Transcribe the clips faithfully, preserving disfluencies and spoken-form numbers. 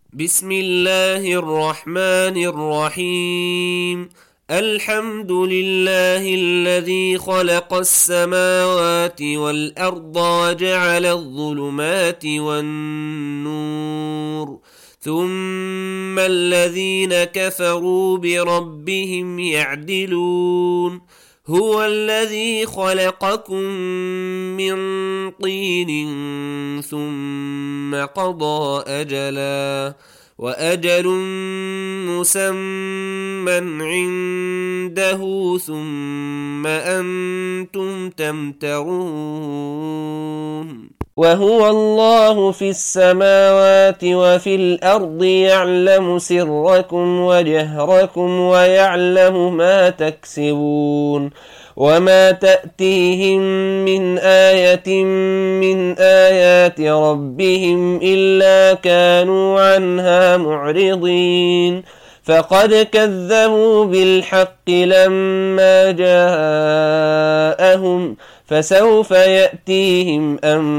بسم الله الرحمن الرحيم. الحمد لله الذي خلق السماوات والأرض وجعل الظلمات والنور، ثم الذين كفروا بربهم يعدلون. هو الذي خلقكم من طين ثم قضى أجلا، وأجل مسمى عنده، ثم أنتم تمترون. وهو الله في السماوات وفي الأرض، يعلم سركم وجهركم ويعلم ما تكسبون. وما تأتيهم من آية من آيات ربهم إلا كانوا عنها معرضين. فقد كذبوا بالحق لما جاءهم، فسوف يأتيهم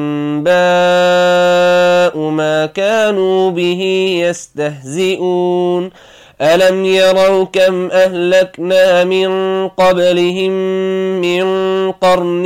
أنباء ما كانوا به يستهزئون. ألم يروا كم أهلكنا من قبلهم من قرن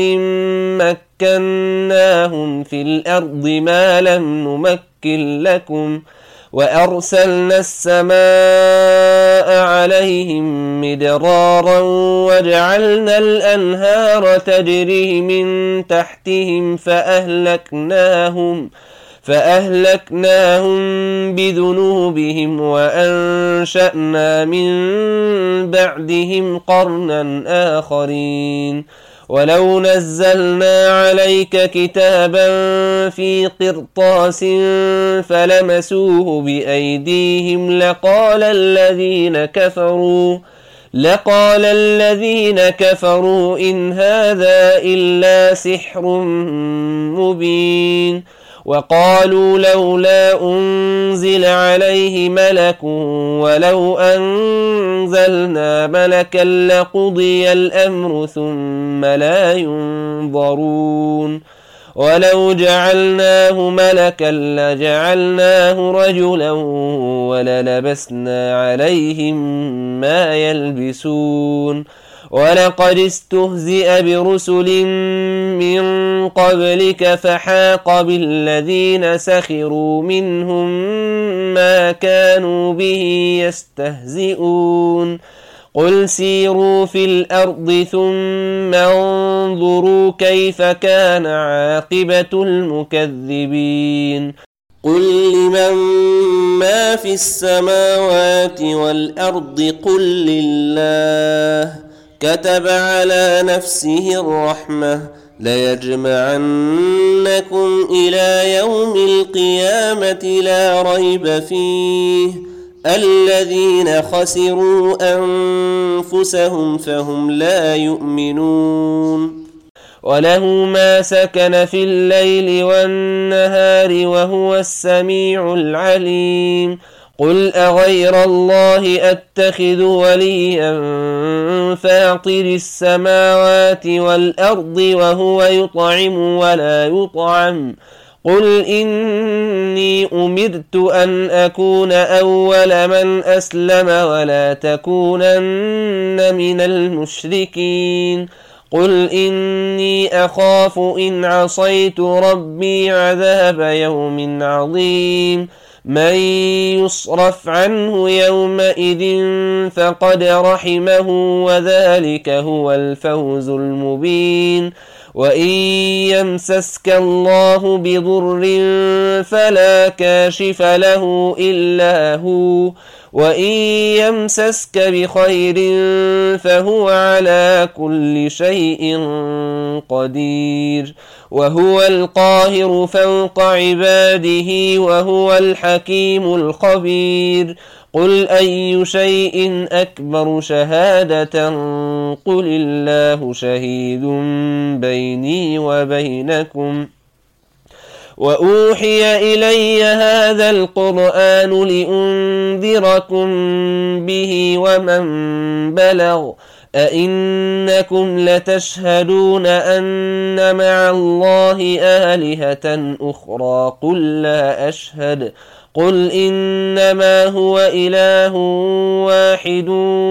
مكناهم في الأرض ما لم نمكن لكم، وأرسلنا السماء عليهم مدرارا وجعلنا الأنهار تجري من تحتهم فأهلكناهم فأهلكناهم بذنوبهم وأنشأنا من بعدهم قرنا آخرين. ولو نزلنا عليك كتابا في قرطاس فلمسوه بأيديهم لقال الذين كفروا لقال الذين كفروا إن هذا إلا سحر مبين. وقالوا لولا أنزل عليه ملك، ولو أنزلنا ملكا لقضي الأمر ثم لا ينظرون. ولو جعلناه ملكا لجعلناه رجلا وللبسنا عليهم ما يلبسون. ولقد استهزئ برسل من قبلك فحاق بالذين سخروا منهم ما كانوا به يستهزئون. قل سيروا في الأرض ثم انظروا كيف كان عاقبة المكذبين. قل لمن ما في السماوات والأرض قل لله. كتب على نفسه الرحمة ليجمعنكم إلى يوم القيامة لا ريب فيه. الذين خسروا أنفسهم فهم لا يؤمنون. وله ما سكن في الليل والنهار وهو السميع العليم. قل أغير الله أتخذ وليا فاطر السماوات والأرض وهو يطعم ولا يطعم. قل إني أمرت أن أكون أول من أسلم ولا تكونن من المشركين. قل إني أخاف إن عصيت ربي عذاب يوم عظيم. من يصرف عنه يومئذ فقد رحمه وذلك هو الفوز المبين. وإن يمسسك الله بضر فلا كاشف له إلا هو، وإن يمسسك بخير فهو على كل شيء قدير. وهو القاهر فوق عباده وهو الحكيم الخبير. قل أي شيء أكبر شهادة قل الله شهيد بيني وبينكم. وأوحي إلي هذا القرآن لأنذركم به ومن بلغ. أئنكم لتشهدون أن مع الله آلهة أخرى قل لا أشهد قل إنما هو إله واحد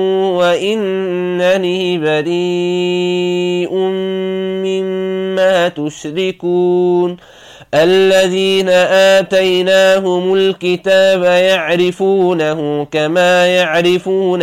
وإنني بريء مما تشركون الذين آتيناهم الكتاب يعرفونه كما يعرفون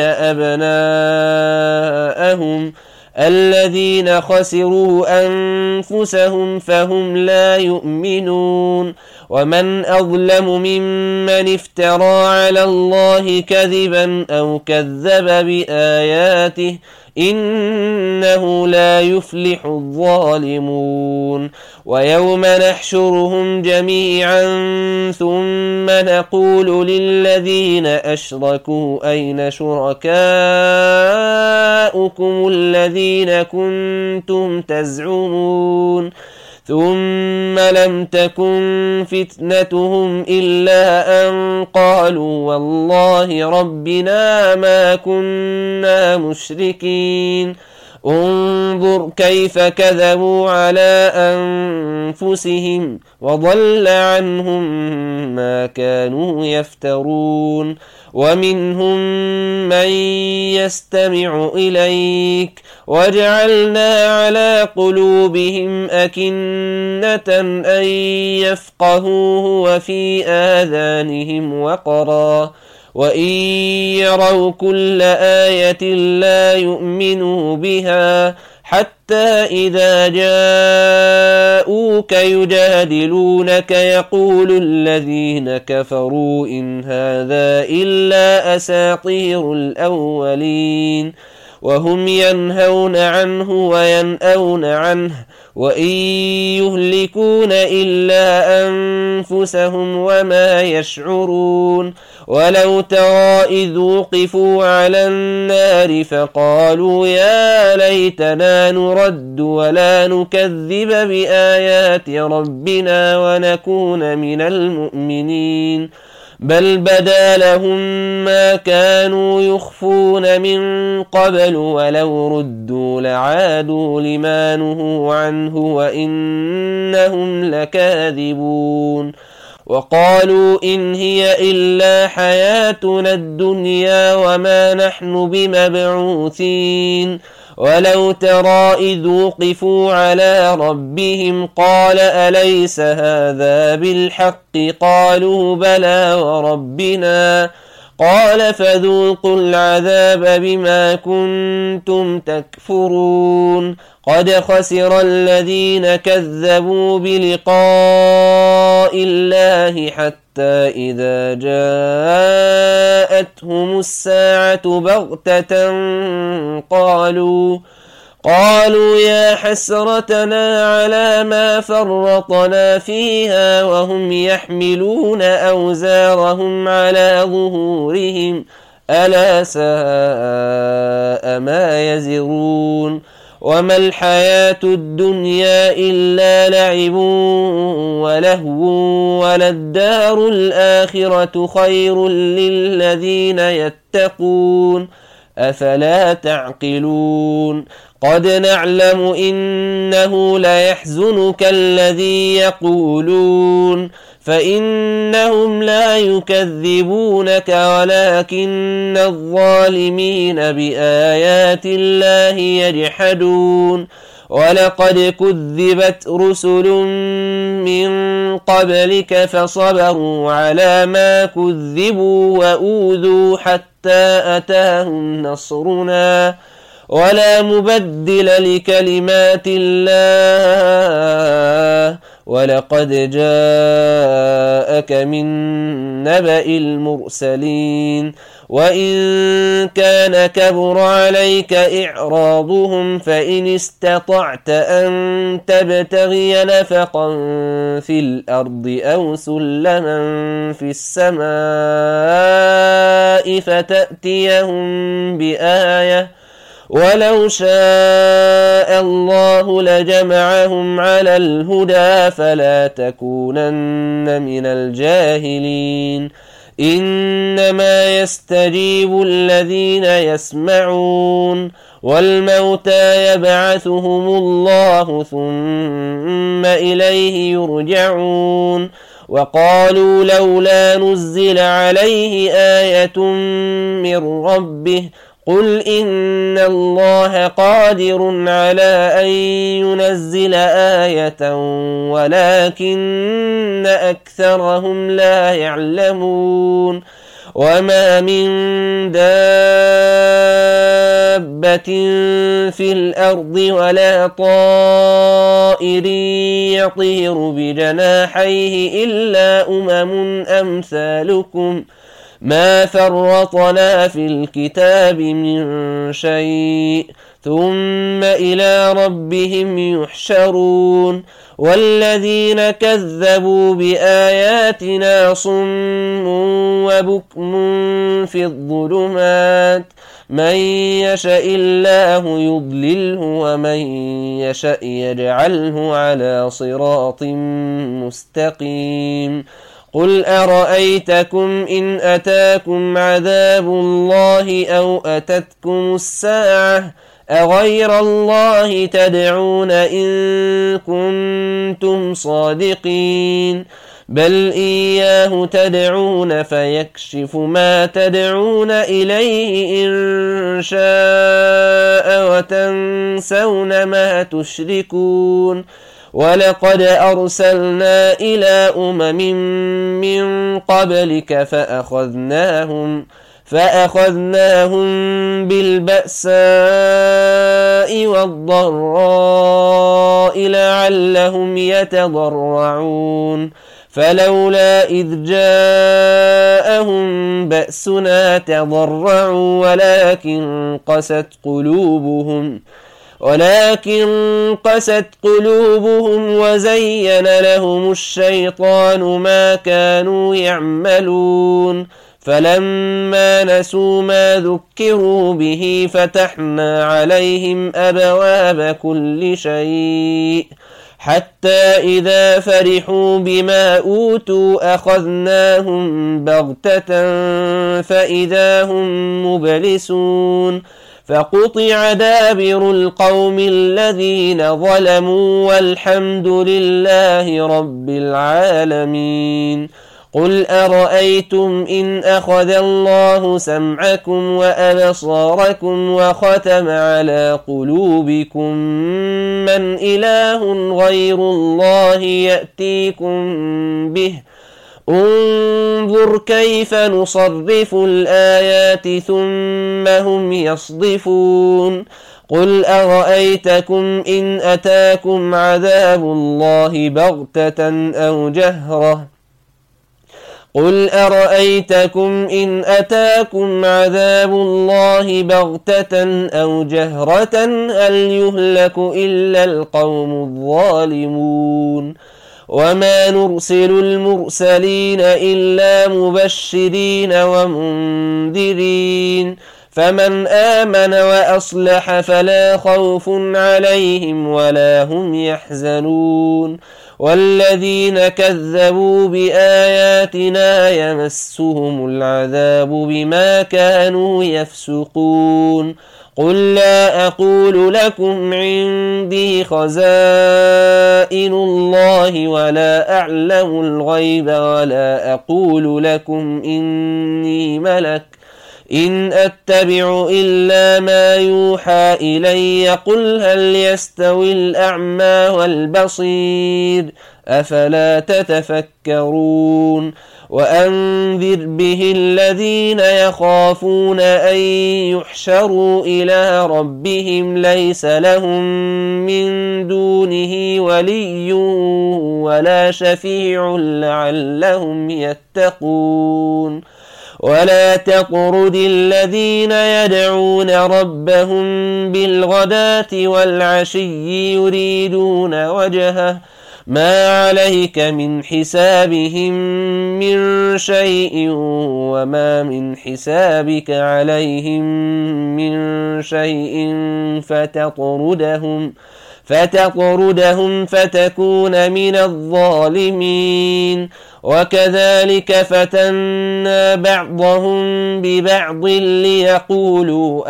أبناءهم الذين خسروا أنفسهم فهم لا يؤمنون ومن أظلم ممن افترى على الله كذبا أو كذب بآياته إنه لا يفلح الظالمون ويوم نحشرهم جميعا ثم نقول للذين أشركوا أين شركاؤكم الذين كنتم تزعمون ثم لم تكن فتنتهم إلا أن قالوا والله ربنا ما كنا مشركين انظر كيف كذبوا على أنفسهم وضل عنهم ما كانوا يفترون ومنهم من يستمع إليك وجعلنا على قلوبهم أكنة أن يفقهوه وفي آذانهم وقرا وإن يروا كل آية لا يؤمنوا بها حتى إذا جاءوك يجادلونك يقول الذين كفروا إن هذا إلا أساطير الأولين وهم ينهون عنه وينأون عنه وإن يهلكون إلا أنفسهم وما يشعرون ولو ترى إذ وقفوا على النار فقالوا يا ليتنا نرد ولا نكذب بآيات ربنا ونكون من المؤمنين بل بدا لهم ما كانوا يخفون من قبل ولو ردوا لعادوا لما نهوا عنه وإنهم لكاذبون وقالوا إن هي إلا حياتنا الدنيا وما نحن بمبعوثين ولو ترى إذ وقفوا على ربهم قال أليس هذا بالحق قالوا بلى وربنا قال فذوقوا العذاب بما كنتم تكفرون قد خسر الذين كذبوا بلقاء الله حتى إذا جاءتهم الساعة بغتة قالوا قالوا يا حسرتنا على ما فرطنا فيها وهم يحملون أوزارهم على ظهورهم ألا ساء ما يزرون وما الحياة الدنيا إلا لعب ولهو وللدار الآخرة خير للذين يتقون أفلا تعقلون قد نعلم إنه ليحزنك الذي يقولون فإنهم لا يكذبونك ولكن الظالمين بآيات الله يجحدون ولقد كذبت رسل من قبلك فصبروا على ما كذبوا وأوذوا حتى أتاهم نصرنا ولا مبدل لكلمات الله ولقد جاءك من نبأ المرسلين وإن كان كبر عليك إعراضهم فإن استطعت أن تبتغي نفقا في الأرض أو سلما في السماء فتأتيهم بآية ولو شاء الله لجمعهم على الهدى فلا تكونن من الجاهلين إنما يستجيب الذين يسمعون والموتى يبعثهم الله ثم إليه يرجعون وقالوا لولا نزل عليه آية من ربه قل إن الله قادر على أن ينزل آية ولكن أكثرهم لا يعلمون وما من دابة في الأرض ولا طائر يطير بجناحيه إلا أمم أمثالكم ما فرطنا في الكتاب من شيء ثم إلى ربهم يحشرون والذين كذبوا بآياتنا صم وبكم في الظلمات من يشاء الله يضلله ومن يشاء يجعله على صراط مستقيم قل أرأيتكم إن أتاكم عذاب الله أو أتتكم الساعة أغير الله تدعون إن كنتم صادقين بل إياه تدعون فيكشف ما تدعون إليه إن شاء وتنسون ما تشركون ولقد أرسلنا إلى أمم من قبلك فأخذناهم فأخذناهم بالبأساء والضراء لعلهم يتضرعون فلولا إذ جاءهم بأسنا تضرعوا ولكن قست قلوبهم ولكن قست قلوبهم وزين لهم الشيطان ما كانوا يعملون فلما نسوا ما ذكروا به فتحنا عليهم أبواب كل شيء حتى إذا فرحوا بما أوتوا أخذناهم بغتة فإذا هم مبلسون فقطع دابر القوم الذين ظلموا والحمد لله رب العالمين قل أرأيتم إن أخذ الله سمعكم وأبصاركم وختم على قلوبكم من إله غير الله يأتيكم به انظر كيف نصرف الآيات ثم هم يصدفون قل أرأيتكم إن أتاكم عذاب الله بغتة أو جهرة قل أرأيتكم إن أتاكم عذاب الله بغتة أو جهرة هل يهلك إلا القوم الظالمون وما نرسل المرسلين إلا مبشرين ومنذرين فمن آمن وأصلح فلا خوف عليهم ولا هم يحزنون والذين كذبوا بآياتنا يمسهم العذاب بما كانوا يفسقون قل لا أقول لكم عندي خزائن الله ولا أعلم الغيب ولا أقول لكم إني ملك إن أتبع إلا ما يوحى إلي قل هل يستوي الأعمى والبصير أفلا تتفكرون وأنذر به الذين يخافون أن يحشروا إلى ربهم ليس لهم من دونه ولي ولا شفيع لعلهم يتقون ولا تطرد الذين يدعون ربهم بالغداة والعشي يريدون وجهه ما عليك من حسابهم من شيء وما من حسابك عليهم من شيء فتطردهم فتطردهم فتكون من الظالمين وكذلك فتنا بعضهم ببعض ليقولوا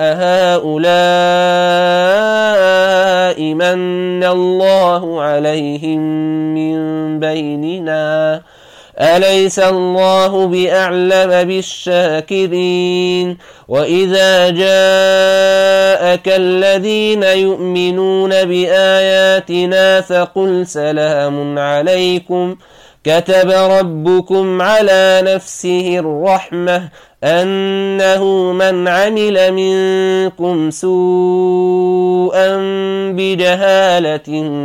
أهؤلاء من الله عليهم من بيننا أليس الله بأعلم بالشاكرين وإذا جاءك الذين يؤمنون بآياتنا فقل سلام عليكم كتب ربكم على نفسه الرحمة أنه من عمل منكم سوءا بجهالة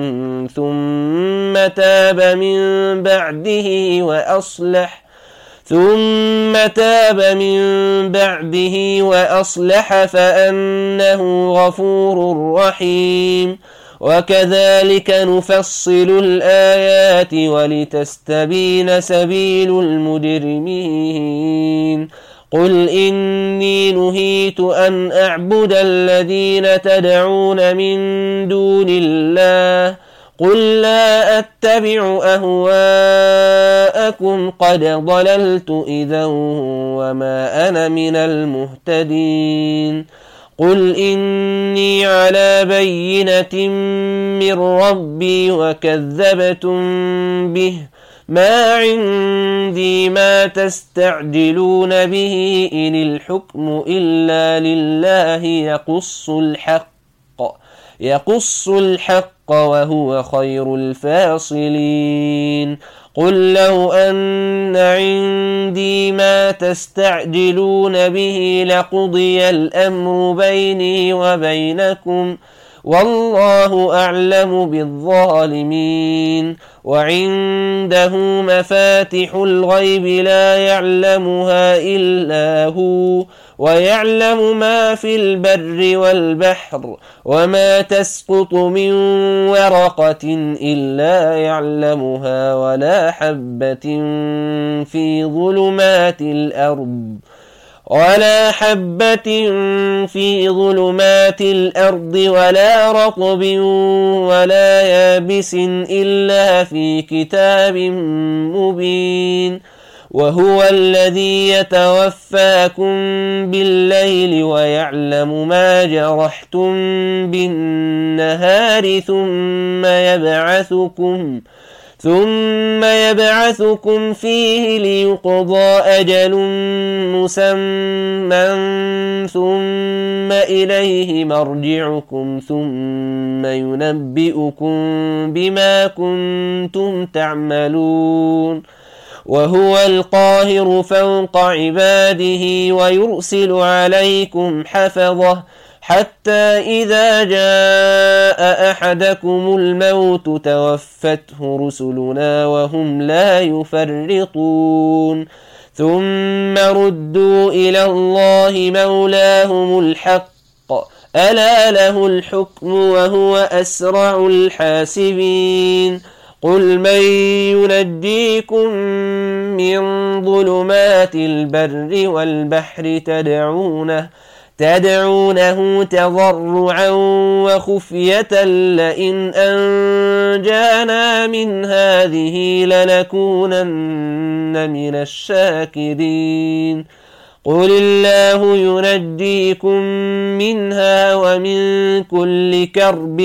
ثم تاب من بعده وأصلح ثم تاب من بعده وأصلح فأنه غفور رحيم وكذلك نفصل الآيات ولتستبين سبيل المجرمين قل إني نهيت أن أعبد الذين تدعون من دون الله قل لا أتبع أهواءكم قد ضللت إذا وما أنا من المهتدين قل إني على بينة من ربي وكذبتم به ما عندي ما تستعجلون به إن الحكم إلا لله يقص الحق يقص الحق وهو خير الفاصلين قل لو أن عندي ما تستعجلون به لقضي الأمر بيني وبينكم والله أعلم بالظالمين وعنده مفاتح الغيب لا يعلمها إلا هو ويعلم ما في البر والبحر وما تسقط من ورقة إلا يعلمها ولا حبة في ظلمات الأرض ولا حبة في ظلمات الأرض ولا رطب ولا يابس إلا في كتاب مبين وهو الذي يتوفاكم بالليل ويعلم ما جرحتم بالنهار ثم يبعثكم ثم يبعثكم فيه ليقضى أجل مسمى ثم إليه مرجعكم ثم ينبئكم بما كنتم تعملون وهو القاهر فوق عباده ويرسل عليكم حفظه حتى إذا جاء أحدكم الموت توفته رسلنا وهم لا يفرطون ثم ردوا إلى الله مولاهم الحق ألا له الحكم وهو أسرع الحاسبين قل من ينجيكم من ظلمات البر والبحر تدعونه تدعونه تضرعا وخفية لئن أنجانا من هذه لنكونن من الشاكرين قل الله ينجيكم منها ومن كل كرب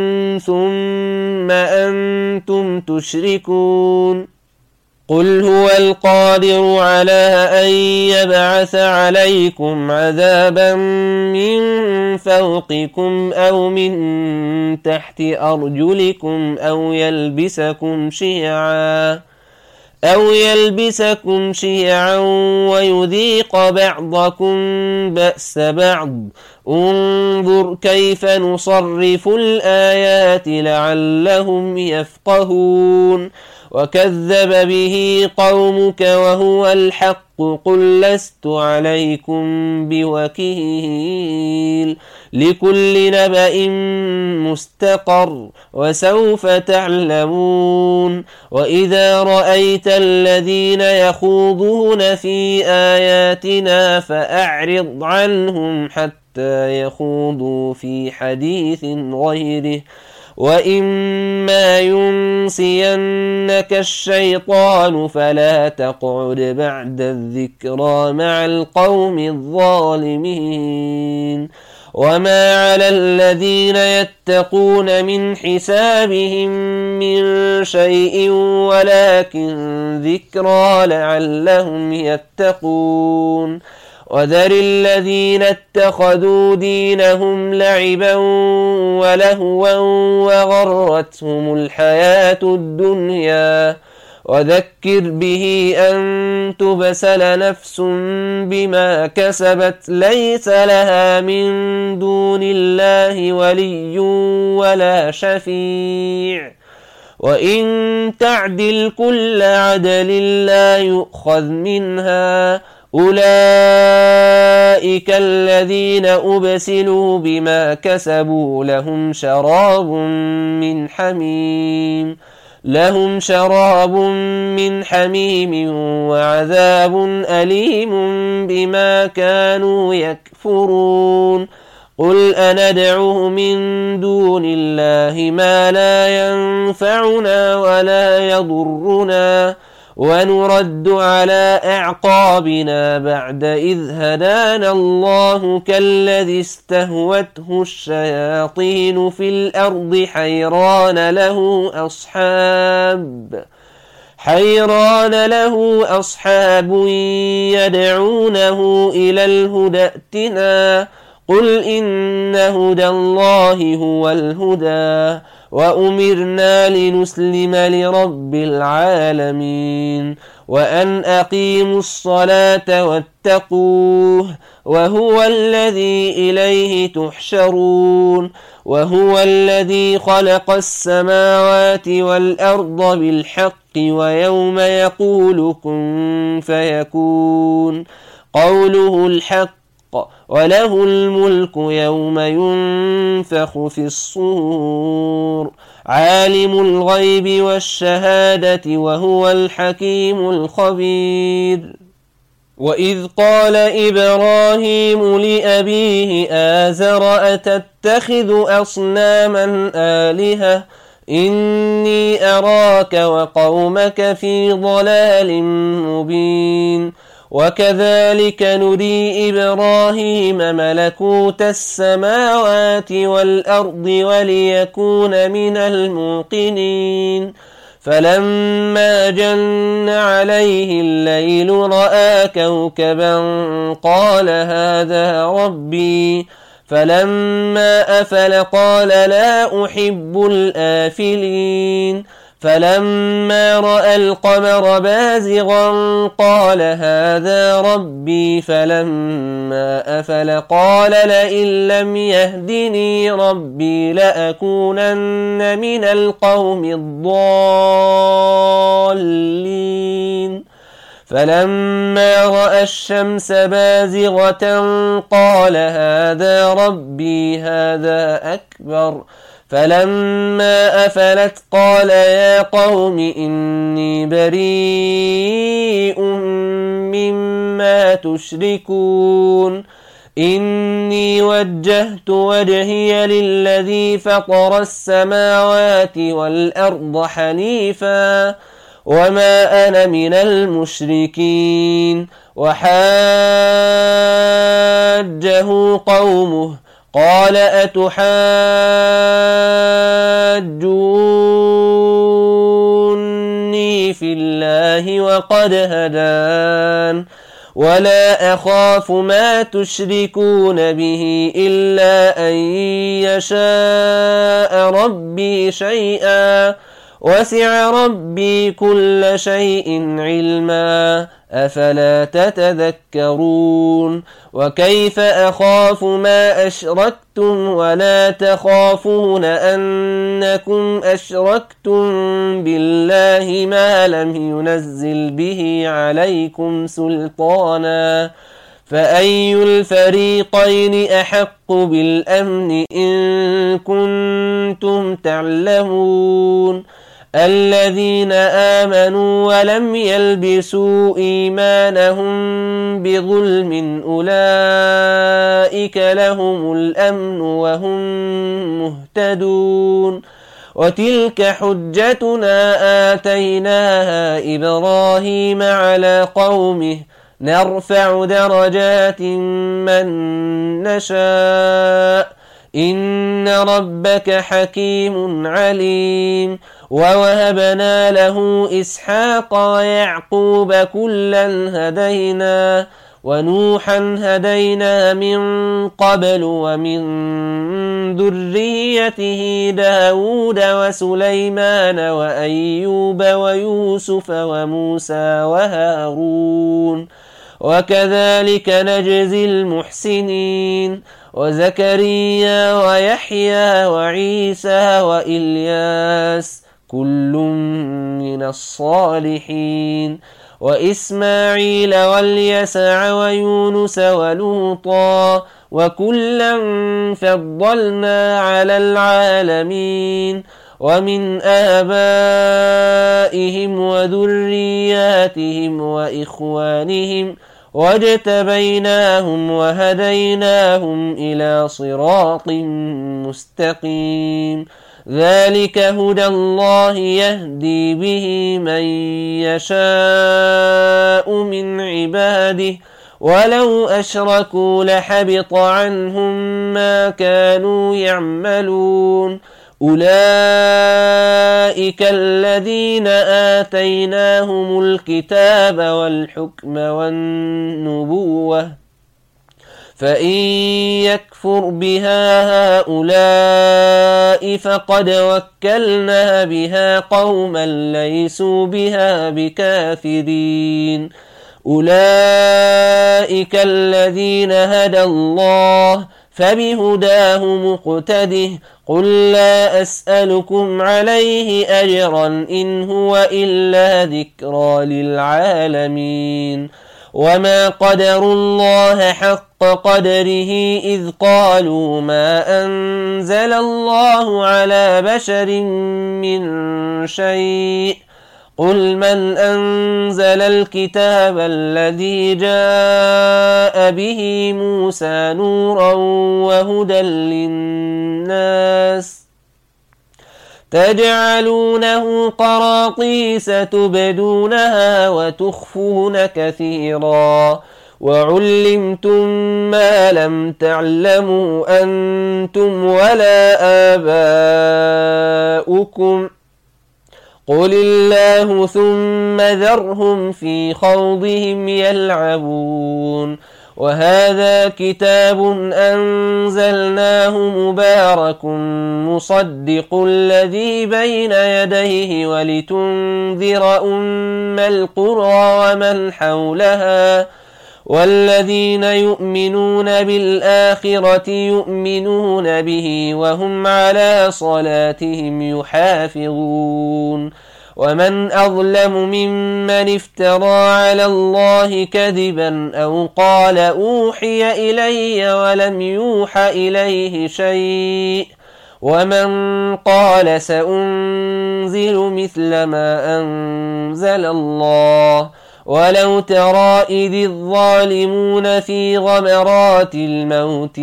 ثم أنتم تشركون قل هو القادر على أن يبعث عليكم عذابا من فوقكم أو من تحت أرجلكم أو يلبسكم شيعا أو يلبسكم شيعا ويذيق بعضكم بأس بعض انظر كيف نصرف الآيات لعلهم يفقهون وكذب به قومك وهو الحق قل لست عليكم بوكيل لكل نبأ مستقر وسوف تعلمون وإذا رأيت الذين يخوضون في آياتنا فأعرض عنهم حتى يخوضوا في حديث غيره وإما ينسينك الشيطان فلا تقعد بعد الذكرى مع القوم الظالمين وما على الذين يتقون من حسابهم من شيء ولكن ذكرى لعلهم يتقون وذر الذين اتخذوا دينهم لعبا ولهوا وغرتهم الحياة الدنيا وذكر به أن تبسل نفس بما كسبت ليس لها من دون الله ولي ولا شفيع وإن تعدل كل عدل لا يؤخذ منها أولئك الذين أبسلوا بما كسبوا لهم شراب من حميم لهم شراب من حميم وعذاب أليم بما كانوا يكفرون قل أندعو من دون الله ما لا ينفعنا ولا يضرنا ونرد على أعقابنا بعد إذ هدانا الله كالذي استهوته الشياطين في الأرض حيران له أصحاب حيران له أصحاب يدعونه إلى الهدى ائتنا قل إن هدى الله هو الهدى وأمرنا لنسلم لرب العالمين وأن أقيموا الصلاة واتقوه وهو الذي إليه تحشرون وهو الذي خلق السماوات والأرض بالحق ويوم يقول كن فيكون قوله الحق وله الملك يوم ينفخ في الصور عالم الغيب والشهادة وهو الحكيم الخبير وإذ قال إبراهيم لأبيه آزر أتتخذ أصناما آلهة إني أراك وقومك في ضلال مبين وكذلك نري إبراهيم ملكوت السماوات والأرض وليكون من الموقنين فلما جن عليه الليل رأى كوكبا قال هذا ربي فلما أفل قال لا أحب الآفلين فلما رأى القمر بازغا قال هذا ربي فلما أفل قال لئن لم يهدني ربي لأكونن من القوم الضالين فلما رأى الشمس بازغة قال هذا ربي هذا أكبر فلما أفلت قال يا قوم إني بريء مما تشركون إني وجهت وجهي للذي فطر السماوات والأرض حنيفا وما أنا من المشركين وحاجه قومه قال أتحاجوني في الله وقد هدان ولا أخاف ما تشركون به إلا أن يشاء ربي شيئا وسع ربي كل شيء علما أفلا تتذكرون وكيف أخاف ما أشركتم ولا تخافون أنكم أشركتم بالله ما لم ينزل به عليكم سلطانا فأي الفريقين أحق بالأمن إن كنتم تعلمون الذين آمنوا ولم يلبسوا إيمانهم بظلم أولئك لهم الأمن وهم مهتدون وتلك حجتنا آتيناها إبراهيم على قومه نرفع درجات من نشاء إن ربك حكيم عليم. ووهبنا له إسحاق ويعقوب كلا هدينا ونوحا هدينا من قبل ومن ذريته داود وسليمان وأيوب ويوسف وموسى وهارون وكذلك نجزي المحسنين وزكريا ويحيى وعيسى وإلياس كل من الصالحين وإسماعيل واليسع ويونس ولوطا وكلا فضلنا على العالمين ومن آبائهم وذرياتهم وإخوانهم واجتبيناهم وهديناهم إلى صراط مستقيم ذلك هدى الله يهدي به من يشاء من عباده ولو أشركوا لحبط عنهم ما كانوا يعملون أولئك الذين آتيناهم الكتاب والحكم والنبوة فإن يكفر بها هؤلاء فقد وكلنا بها قوما ليسوا بها بكافرين أولئك الذين هدى الله فبهداه مقتده قل لا أسألكم عليه أجرا إن هو إلا ذكرى للعالمين وما قدروا الله حق قدره إذ قالوا ما أنزل الله على بشر من شيء قل من أنزل الكتاب الذي جاء به موسى نورا وهدى للناس تجعلونه قراطيس تبدونها وتخفون كثيرا وعلمتم ما لم تعلموا أنتم ولا آباؤكم قل الله ثم ذرهم في خوضهم يلعبون وهذا كتاب أنزلناه مبارك مصدق الذي بين يديه ولتنذر أم القرى ومن حولها والذين يؤمنون بالآخرة يؤمنون به وهم على صلاتهم يحافظون ومن أظلم ممن افترى على الله كذبا أو قال أوحي إلي ولم يوح إليه شيء ومن قال سأنزل مثل ما أنزل الله ولو ترى إذ الظالمون في غمرات الموت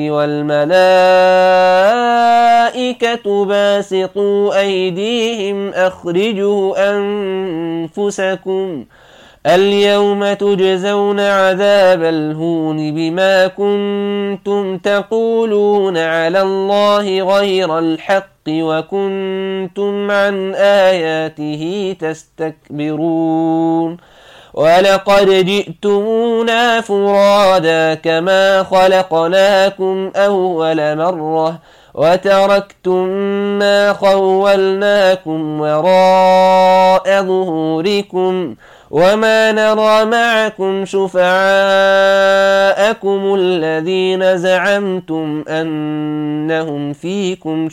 والملائكة باسطوا أيديهم أخرجوا أنفسكم اليوم تجزون عذاب الهون بما كنتم تقولون على الله غير الحق وكنتم عن آياته تستكبرون ولقد جئتمونا فرادا كما خلقناكم أول مرة وتركتم ما خولناكم وراء ظهوركم وما نرى معكم شفعاءكم الذين زعمتم أنهم فيكم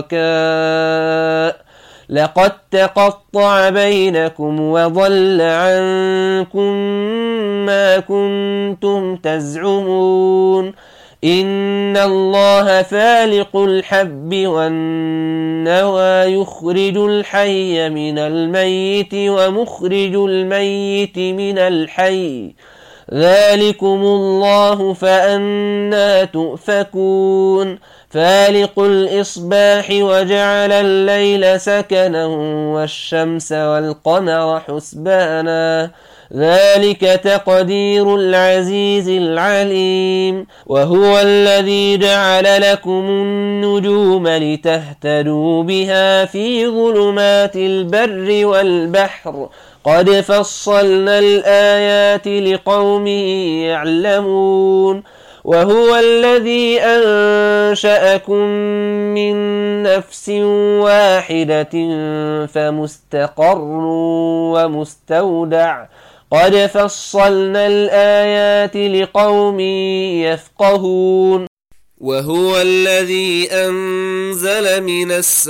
شركاء لقد تقطع بينكم وضل عنكم ما كنتم تزعمون إن الله فالق الحب والنوى يخرج الحي من الميت ومخرج الميت من الحي ذلكم الله فأنا تؤفكون فالق الإصباح وجعل الليل سكنا والشمس والقمر حسبانا ذلك تقدير العزيز العليم وهو الذي جعل لكم النجوم لتهتدوا بها في ظلمات البر والبحر قد فصلنا الآيات لقوم يعلمون وهو الذي أنشأكم من نفس واحدة فمستقر ومستودع قد فصلنا الآيات لقوم يفقهون وهو الذي أنزل من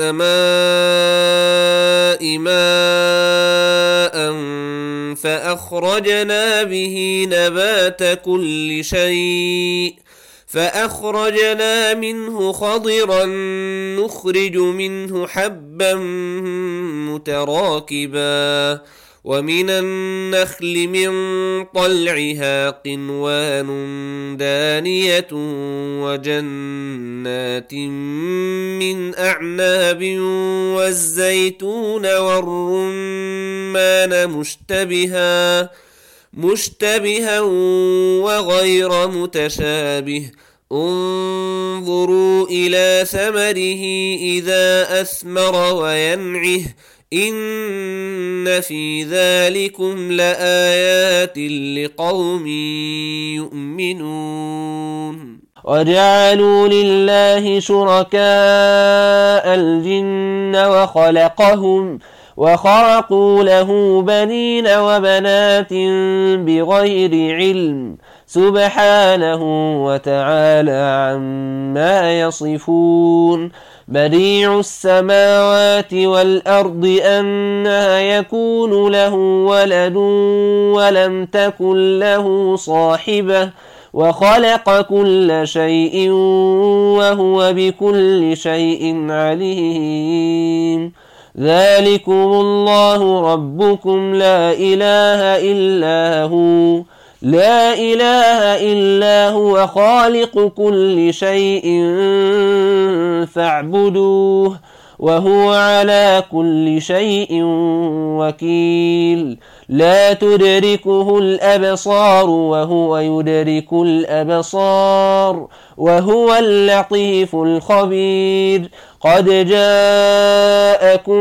السماء ماء فأخرجنا به نبات كل شيء فأخرجنا منه خضرا نخرج منه حبا متراكبا ومن النخل من طلعها قنوان دانية وجنات من أعناب والزيتون والرمان مشتبها مشتبها وغير متشابه انظروا إلى ثمره إذا أثمر وينعه إن في ذلكم لآيات لقوم يؤمنون وجعلوا لله شركاء الجن وخلقهم وخرقوا له بنين وبنات بغير علم سبحانه وتعالى عما يصفون بديع السماوات والأرض أنى يكون له ولد ولم تكن له صاحبة وخلق كل شيء وهو بكل شيء عليم ذلكم الله ربكم لا إله إلا هو لا إله إلا هو خالق كل شيء فاعبدوه وهو على كل شيء وكيل لا تدركه الأبصار وهو يدرك الأبصار وهو اللطيف الخبير قد جاءكم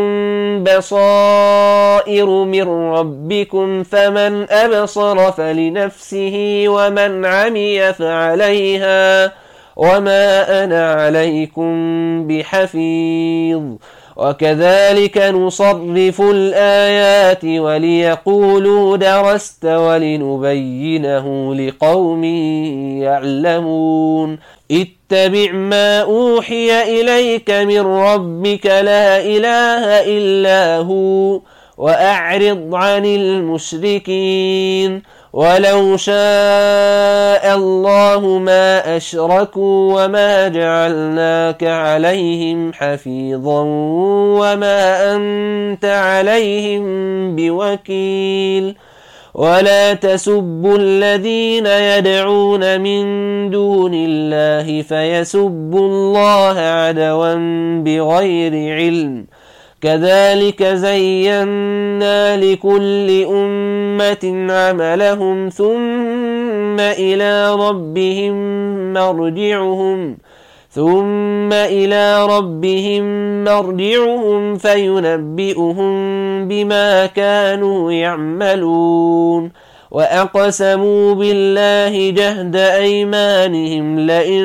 بصائر من ربكم فمن أبصر فلنفسه ومن عمي فعليها وما أنا عليكم بحفيظ وكذلك نصرف الآيات وليقولوا درست ولنبينه لقوم يعلمون اتبع ما أوحي إليك من ربك لا إله إلا هو وأعرض عن المشركين ولو شاء الله ما أشركوا وما جعلناك عليهم حفيظا وما أنت عليهم بوكيل ولا تسبوا الذين يدعون من دون الله فيسبوا الله عدوا بغير علم كذلك زينا لكل أمة عملهم ثم إلى ربهم مرجعهم ثم إلى ربهم مرجعهم فينبئهم بما كانوا يعملون وأقسموا بالله جهد أيمانهم لئن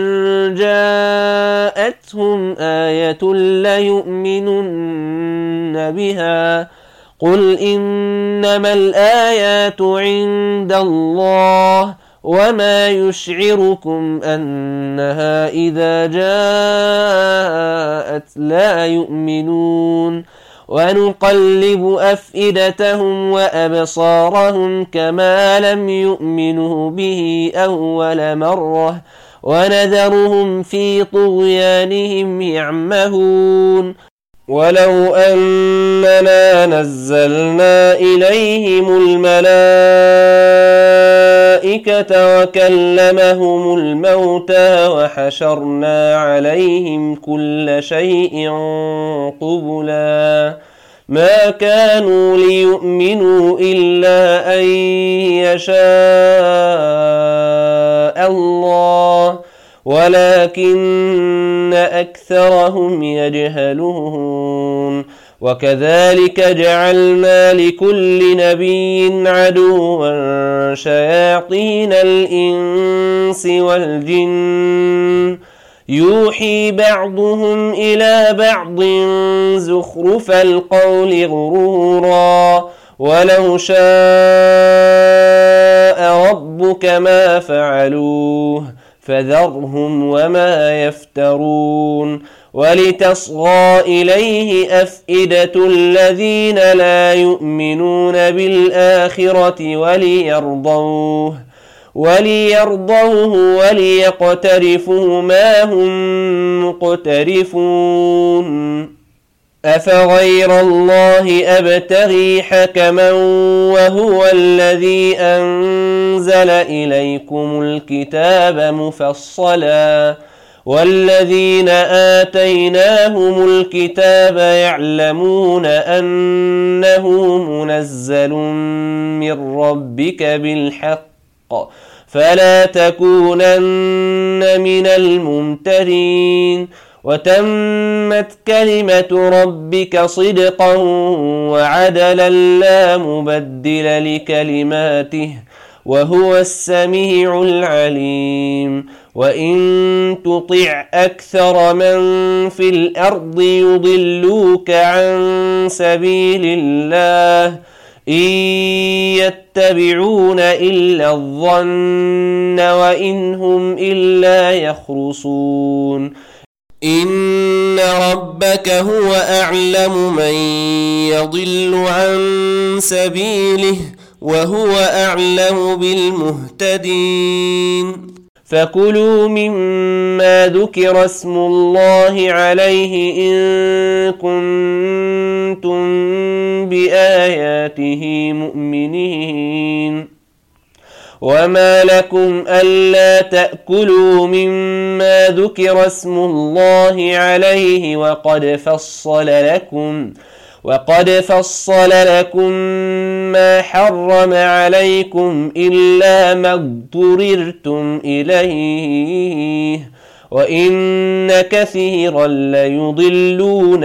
جاءتهم آية ليؤمنن بها قل إنما الآيات عند الله وما يشعركم أنها إذا جاءت لا يؤمنون ونقلب أفئدتهم وأبصارهم كما لم يؤمنوا به أول مرة ونذرهم في طغيانهم يعمهون ولو أننا نزلنا إليهم الملائكة الملائكة وكلمهم الموتى وحشرنا عليهم كل شيء قبلا ما كانوا ليؤمنوا إلا أن يشاء الله ولكن أكثرهم يجهلون وكذلك جعلنا لكل نبي عدوا شياطين الإنس والجن يوحي بعضهم إلى بعض زخرف القول غرورا ولو شاء ربك ما فعلوه فذرهم وما يفترون ولتصغى إليه أفئدة الذين لا يؤمنون بالآخرة وليرضوه وليرضوه وليقترفوا ما هم مقترفون أفغير الله أبتغي حكما وهو الذي أنزل إليكم الكتاب مفصلا والذين آتيناهم الكتاب يعلمون أنه منزل من ربك بالحق فلا تكونن من الممترين وتمت كلمة ربك صدقا وعدلا لا مبدل لكلماته وهو السميع العليم وإن تطع أكثر من في الأرض يضلوك عن سبيل الله إن يتبعون إلا الظن وإن هم إلا يخرصون إن ربك هو أعلم من يضل عن سبيله وهو أعلم بالمهتدين فكلوا مما ذكر اسم الله عليه إن كنتم بآياته مؤمنين وما لكم ألا تأكلوا مما ذكر اسم الله عليه وقد فصل لكم وقد فصل لكم ما حرم عليكم إلا ما اضطررتم إليه وإن كثيرا ليضلون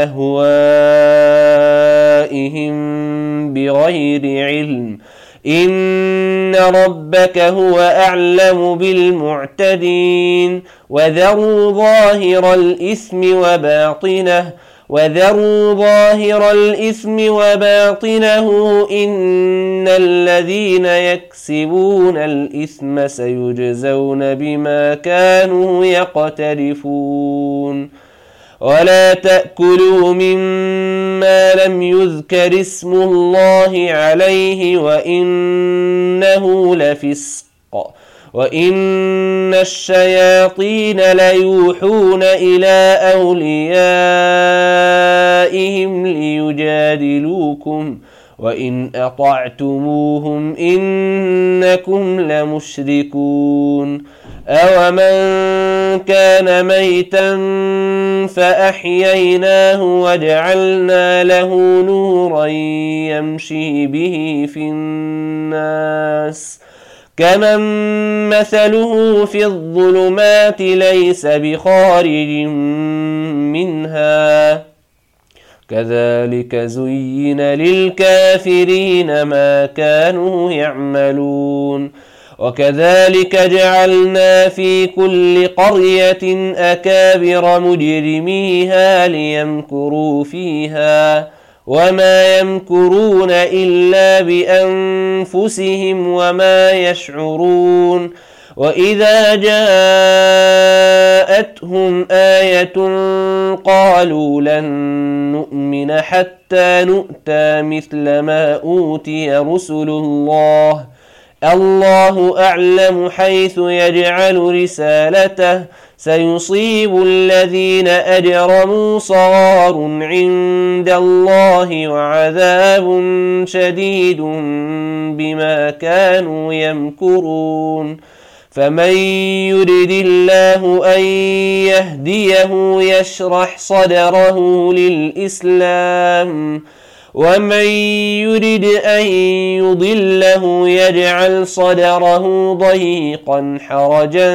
بأهوائهم بغير علم إن ربك هو أعلم بالمعتدين وذروا ظاهر الإثم وباطنه وذروا ظاهر الإثم وباطنه إن الذين يكسبون الإثم سيجزون بما كانوا يقترفون ولا تأكلوا مما لم يذكر اسم الله عليه وإنه لفسق وإن الشياطين ليوحون إلى أوليائهم ليجادلوكم وإن أطعتموهم إنكم لمشركون أومن كان ميتا فأحييناه وجعلنا له نورا يمشي به في الناس كمن مثله في الظلمات ليس بخارج منها كذلك زين للكافرين ما كانوا يعملون وكذلك جعلنا في كل قرية أكابر مجرميها ليمكروا فيها وما يمكرون إلا بأنفسهم وما يشعرون وإذا جاءتهم آية قالوا لن نؤمن حتى نؤتى مثل ما أوتي رسل الله الله أعلم حيث يجعل رسالته سيصيب الذين أجرموا صغار عند الله وعذاب شديد بما كانوا يمكرون فمن يرد الله أن يهديه يشرح صدره للإسلام ومن يرد أن يضله يجعل صدره ضيقا حرجا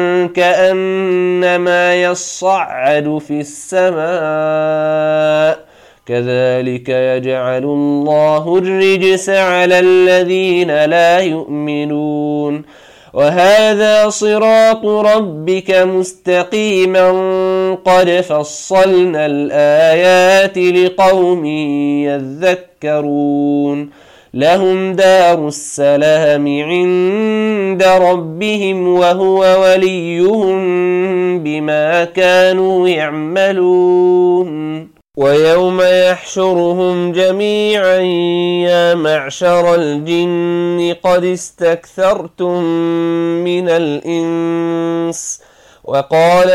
كأنما يصعد في السماء كذلك يجعل الله الرجس على الذين لا يؤمنون وهذا صراط ربك مستقيما قد فصلنا الآيات لقوم يذكرون لهم دار السلام عند ربهم وهو وليهم بما كانوا يعملون ويوم يحشرهم جميعا يا معشر الجن قد استكثرتم من الإنس وقال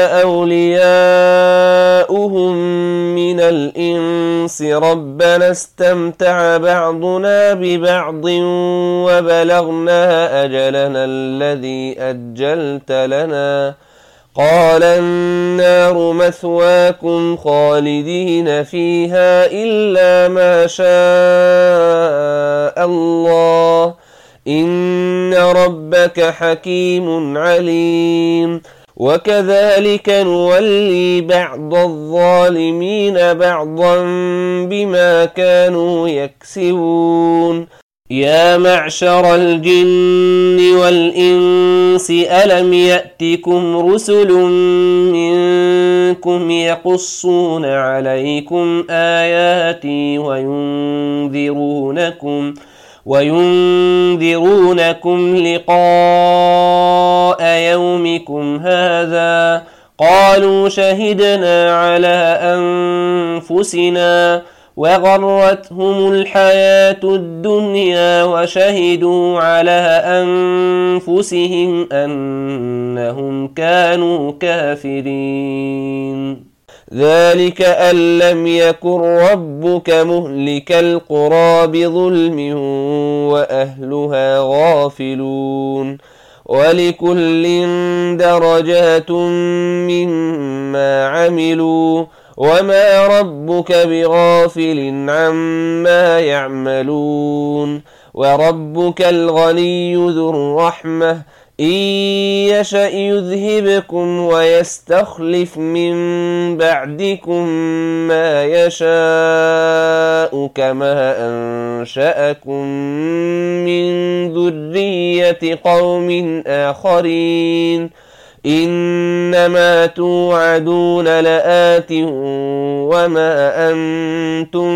أولياؤهم من الإنس ربنا استمتع بعضنا ببعض وبلغنا أجلنا الذي أجلت لنا قال النار مثواكم خالدين فيها إلا ما شاء الله إن ربك حكيم عليم وكذلك نولي بعض الظالمين بعضا بما كانوا يكسبون يا معشر الجن والإنس ألم يأتكم رسل منكم يقصون عليكم آياتي وينذرونكم وينذرونكم لقاء يومكم هذا قالوا شهدنا على أنفسنا وغرتهم الحياة الدنيا وشهدوا على أنفسهم أنهم كانوا كافرين ذلك أن لم يكن ربك مهلك القرى بظلم وأهلها غافلون ولكل درجات مما عملوا وما ربك بغافل عما يعملون وربك الغني ذو الرحمة إن يشأ يذهبكم ويستخلف من بعدكم ما يشاء كما أنشأكم من ذرية قوم آخرين إنما توعدون لآت وما أنتم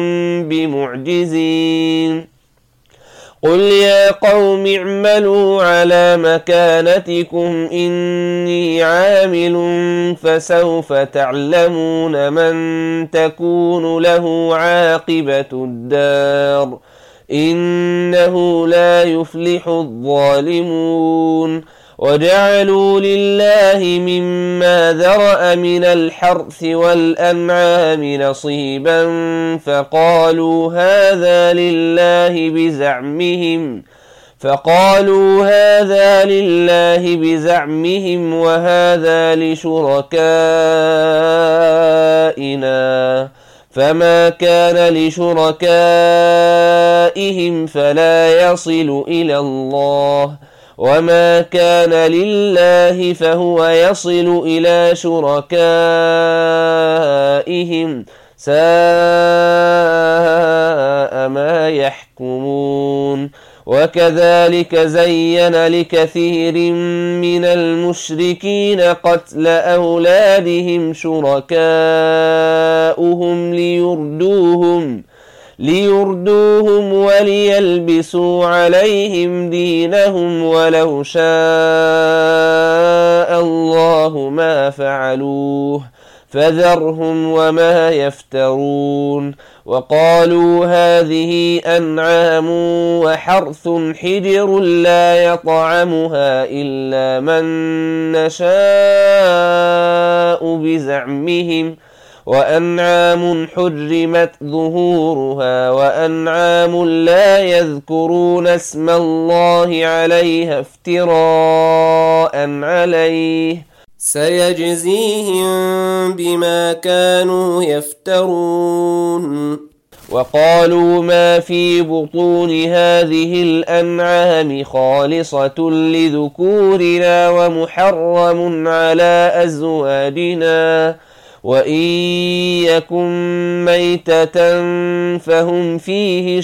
بمعجزين قل يا قوم اعملوا على مكانتكم إني عامل فسوف تعلمون من تكون له عاقبة الدار إنه لا يفلح الظالمون وجعلوا لله مما ذرأ من الحرث والأنعام نصيبا فقالوا هذا لله بزعمهم فقالوا هذا لله بزعمهم وهذا لشركائنا فما كان لشركائهم فلا يصل إلى الله وما كان لله فهو يصل إلى شركائهم ساء ما يحكمون وكذلك زين لكثير من المشركين قتل أولادهم شركاؤهم ليردوهم ليردوهم وليلبسوا عليهم دينهم ولو شاء الله ما فعلوه فذرهم وما يفترون. وقالوا هذه أنعام وحرث حجر لا يطعمها إلا من نشاء بزعمهم، وأنعام حرمت ظهورها وأنعام لا يذكرون اسم الله عليها افتراء عليه سيجزيهم بما كانوا يفترون. وقالوا ما في بطون هذه الأنعام خالصة لذكورنا ومحرم على أزواجنا، وإن يكن ميتة فهم فيه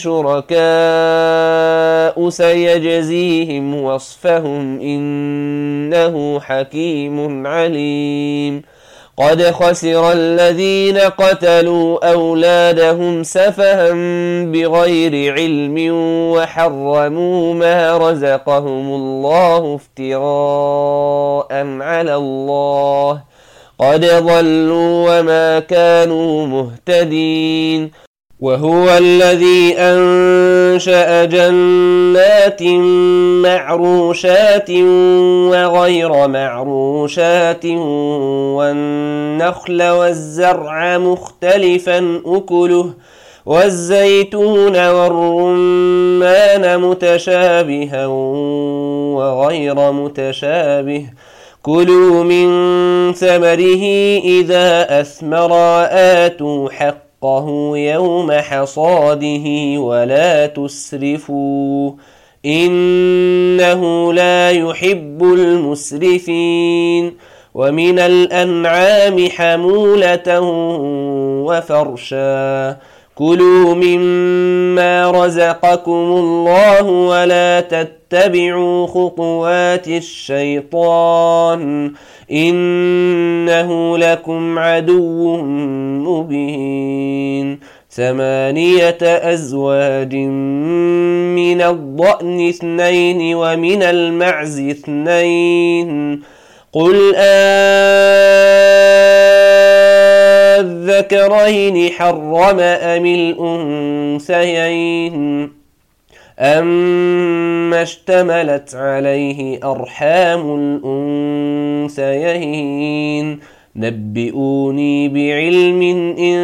شركاء سيجزيهم وصفهم إنه حكيم عليم. قد خسر الذين قتلوا أولادهم سفها بغير علم وحرموا ما رزقهم الله افتراء على الله، قد ضلوا وما كانوا مهتدين. وهو الذي أنشأ جنات معروشات وغير معروشات والنخل والزرع مختلفا أكله والزيتون والرمان متشابها وغير متشابه، كلوا من ثمره إذا أثمر وآتوا حقه يوم حصاده ولا تسرفوا إنه لا يحب المسرفين. ومن الأنعام حمولة وفرشا، كلوا مما رزقكم الله ولا تتبعوا خطوات الشيطان إنه لكم عدو مبين. ثمانية أزواج من الضأن اثنين ومن المعز اثنين، قل أذكرين حرم أم الأنثيين أما اشتملت عليه أرحام الأنثيين، نبئوني بعلم إن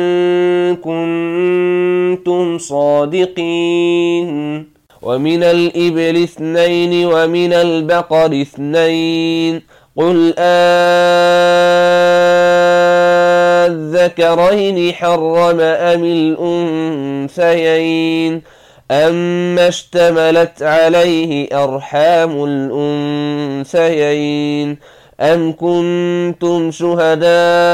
كنتم صادقين. ومن الإبل اثنين ومن البقر اثنين، قل أذكرين حرم أم الأنثيين أما اشتملت عليه أرحام الأنثيين، أم كنتم شهداء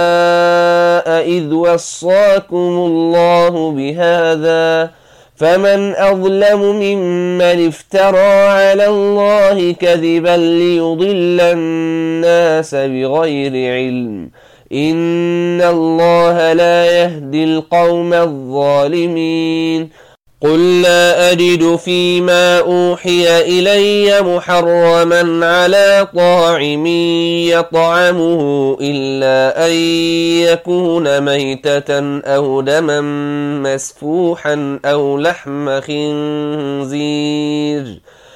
إذ وصاكم الله بهذا، فمن أظلم ممن افترى على الله كذبا ليضل الناس بغير علم، إن الله لا يهدي القوم الظالمين. قل لا أجد فيما أوحي إلي محرما على طاعم يطعمه إلا أن يكون ميتة أو دما مسفوحا أو لحم خنزير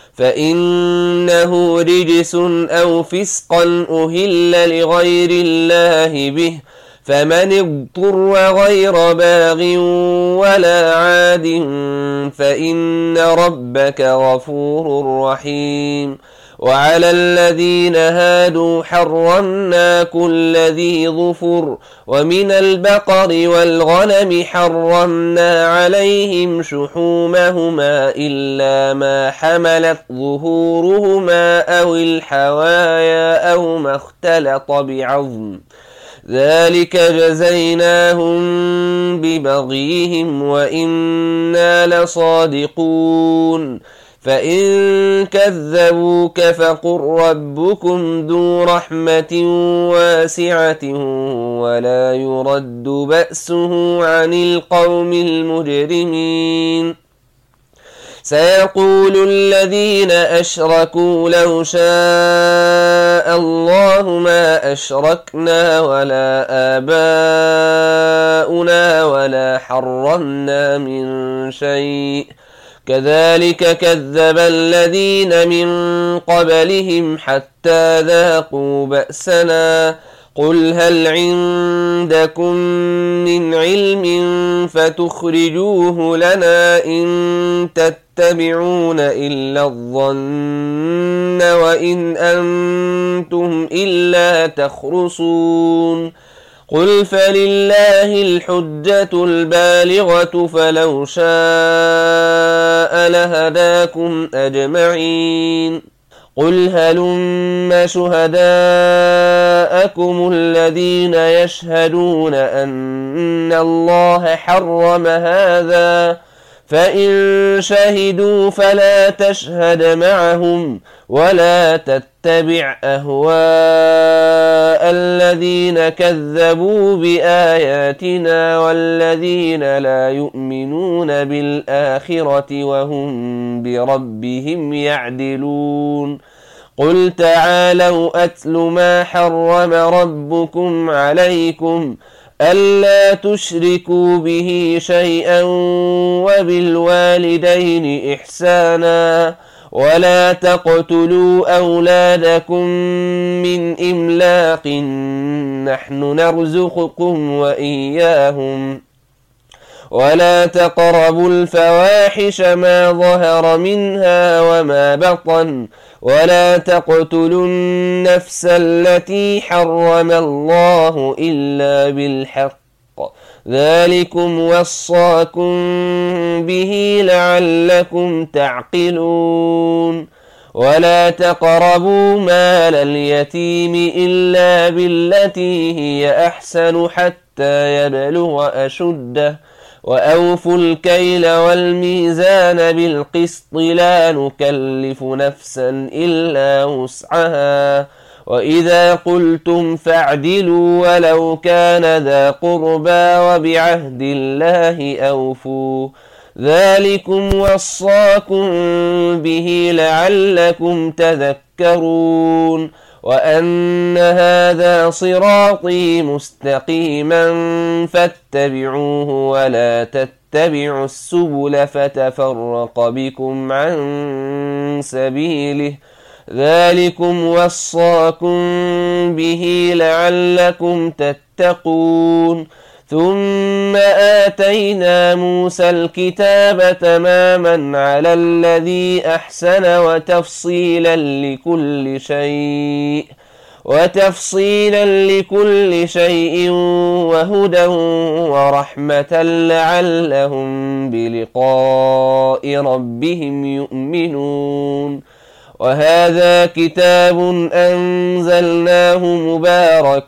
فإنه رجس أو فسقا أهل لغير الله به، فمن اضطر غير باغ ولا عاد فإن ربك غفور رحيم. وعلى الذين هادوا حرمنا كل ذي ظفر، ومن البقر والغنم حرمنا عليهم شحومهما إلا ما حملت ظهورهما أو الحوايا أو ما اختلط بعظم، ذلك جزيناهم ببغيهم وإنا لصادقون. فإن كذبوك فقل ربكم ذو رحمة واسعة ولا يرد بأسه عن القوم المجرمين. سيقول الذين أشركوا لو شاء الله ما أشركنا ولا آباؤنا ولا حرمنا من شيء كذلك كذب الذين من قبلهم حتى ذاقوا بأسنا قل هل عندكم من علم فتخرجوه لنا إن تتبعون إلا الظن وإن أنتم إلا تخرصون قل فلله الحجة البالغة فلو شاء لهداكم أجمعين قل هلم شهداءكم الذين يشهدون أن الله حرم هذا فإن شهدوا فلا تشهد معهم ولا تتبع أهواء الذين كذبوا بآياتنا والذين لا يؤمنون بالآخرة وهم بربهم يعدلون قل تعالوا أتل ما حرم ربكم عليكم ألا تشركوا به شيئا وبالوالدين إحسانا ولا تقتلوا أولادكم من إملاق نحن نرزقكم وإياهم ولا تقربوا الفواحش ما ظهر منها وما بطن ولا تقتلوا النفس التي حرم الله إلا بالحق ذلكم وصاكم به لعلكم تعقلون ولا تقربوا مال اليتيم إلا بالتي هي أحسن حتى يبلغ أشده وأوفوا الكيل والميزان بالقسط لا نكلف نفسا إلا وسعها وإذا قلتم فاعدلوا ولو كان ذا قربى وبعهد الله أوفوا ذلكم وصاكم به لعلكم تذكرون وأن هذا صراطي مستقيما فاتبعوه ولا تتبعوا السبل فتفرق بكم عن سبيله ذلكم وصاكم به لعلكم تتقون ثم آتينا موسى الكتاب تماما على الذي أحسن وتفصيلا لكل شيء وتفصيلا لكل شيء وهدى ورحمة لعلهم بلقاء ربهم يؤمنون وهذا كتاب أنزلناه مبارك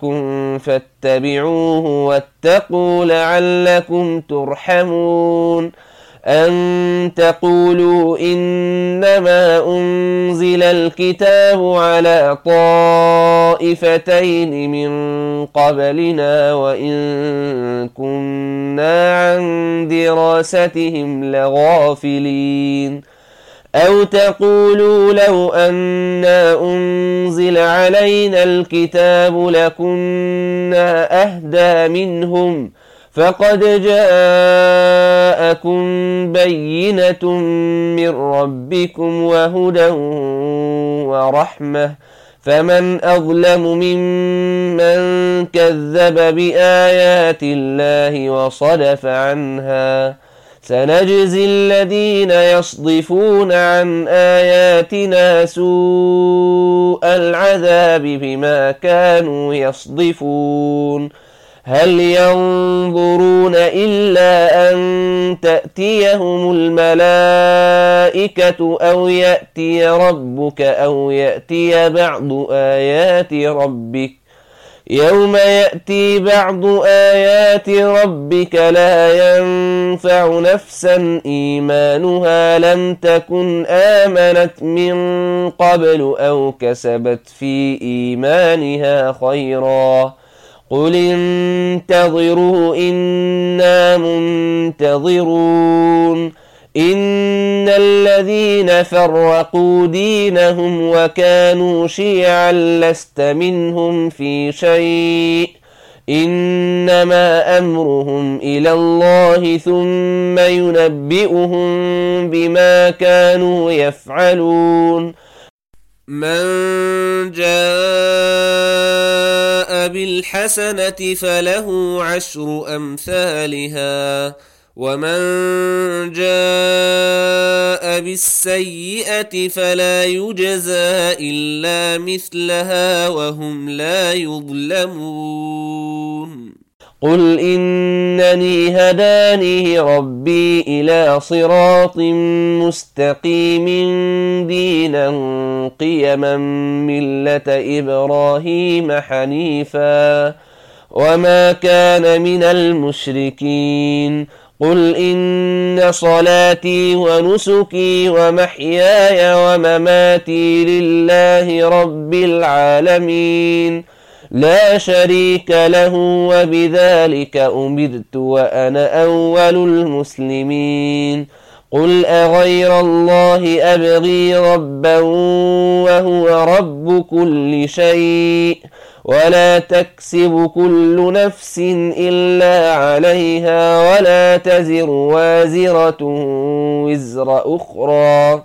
فاتبعوه واتقوا لعلكم ترحمون أن تقولوا إنما أنزل الكتاب على طائفتين من قبلنا وإن كنا عن دراستهم لغافلين أو تقولوا لو أنا أنزل علينا الكتاب لكنا أهدى منهم فقد جاءكم بينة من ربكم وهدى ورحمة فمن أظلم ممن كذب بآيات الله وصدف عنها سنجزي الذين يصدفون عن آياتنا سوء العذاب بما كانوا يصدفون هل ينظرون إلا أن تأتيهم الملائكة أو يأتي ربك أو يأتي بعض آيات ربك يوم يأتي بعض آيات ربك لا ينفع نفسا إيمانها لم تكن آمنت من قبل أو كسبت في إيمانها خيرا قل انتظروا إنا منتظرون إن الذين فرقوا دينهم وكانوا شيعا لست منهم في شيء إنما أمرهم إلى الله ثم ينبئهم بما كانوا يفعلون من جاء بالحسنة فله عشر أمثالها ومن جاء بالسيئة فلا يجزى إلا مثلها وهم لا يظلمون قل إنني هداني ربي إلى صراط مستقيم دينا قيما ملة إبراهيم حنيفا وما كان من المشركين قل إن صلاتي ونسكي ومحياي ومماتي لله رب العالمين لا شريك له وبذلك أمرت وأنا أول المسلمين قل أغير الله أبغي ربا وهو رب كل شيء ولا تكسب كل نفس إلا عليها ولا تزر وازرة وزر أخرى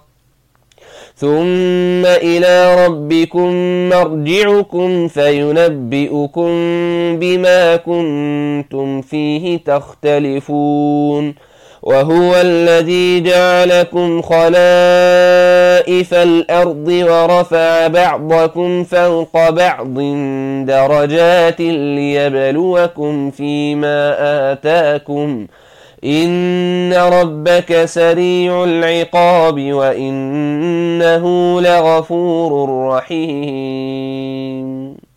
ثم إلى ربكم مرجعكم فينبئكم بما كنتم فيه تختلفون وهو الذي جعلكم خلائف الأرض ورفع بعضكم فوق بعض درجات ليبلوكم فيما آتاكم إن ربك سريع العقاب وإنه لغفور رحيم